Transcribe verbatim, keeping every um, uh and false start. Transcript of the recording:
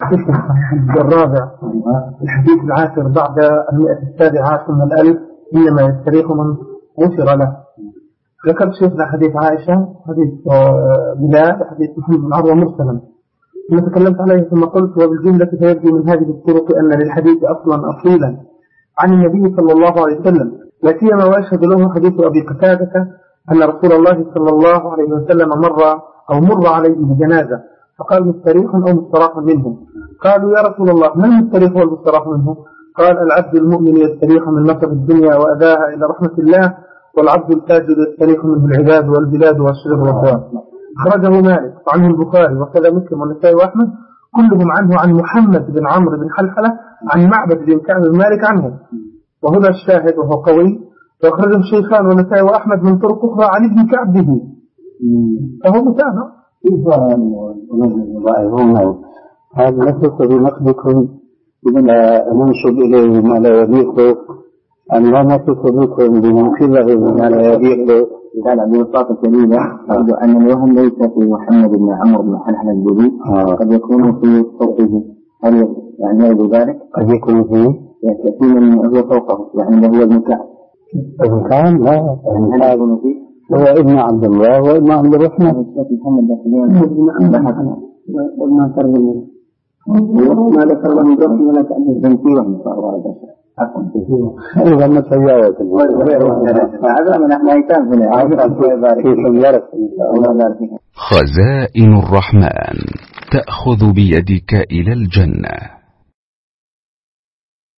الرابع الحديث العاشر بعد المئة السابعة ثم الألف إنما يستريح من غفر له. ذكرت شيخنا حديث عائشة، حديث بلال، حديث محمد بن عروة مرسلا ثم تكلمت عليه ثم قلت وبالجملة فيبدو من هذه الطرق أن للحديث أصلا أصيلا عن النبي صلى الله عليه وسلم، لا سيما ويشهد له حديث أبي قتادة أن رسول الله صلى الله عليه وسلم مر أو مر عليه بجنازة فقال مستريح أو مستراح منه. قالوا يا رسول الله ما المستريح والمستراح منه؟ قال العبد المؤمن يستريح من نصب الدنيا وأذاها إلى رحمة الله، والعبد الفاجر يستريح منه العباد والبلاد والشرب والدواب. أخرجه مالك وعنه البخاري وكذا مسلم والنسائي وأحمد كلهم عنه عن محمد بن عمرو بن حلحلة عن معبد بن كعب بن مالك عنه، وهنا الشاهد وهو قوي. وأخرجه الشيخان والنسائي وأحمد من طرق أخرى عن ابن كعب به، فهو متابع. هذا نثق بنقدكم بما ننشد إليه ما لا يليق، أن لا نثق بكم بمنكره بما لا يليق. قال أبو الصافي الكريمة أرجو أن الوهم ليس في محمد بن عمرو بن حلحلة الجديد، قد يكون في فوقه. هل يعني يرد ذلك؟ قد يكون فيه يأتي من هو فوقه، يعني هو ابن كعب. ابن كعب لا، هل يكون فيه؟ هو ابن عبد الله وابن عبد الرحمن. محمد بن عمرو وابن ترجمة ما ذكر له الرحمن ولا تعبير بنتي وهم صار هذا إذا ما تجاوز هذا من أحيان هنا خزائن الرحمن تأخذ بيدك إلى الجنة.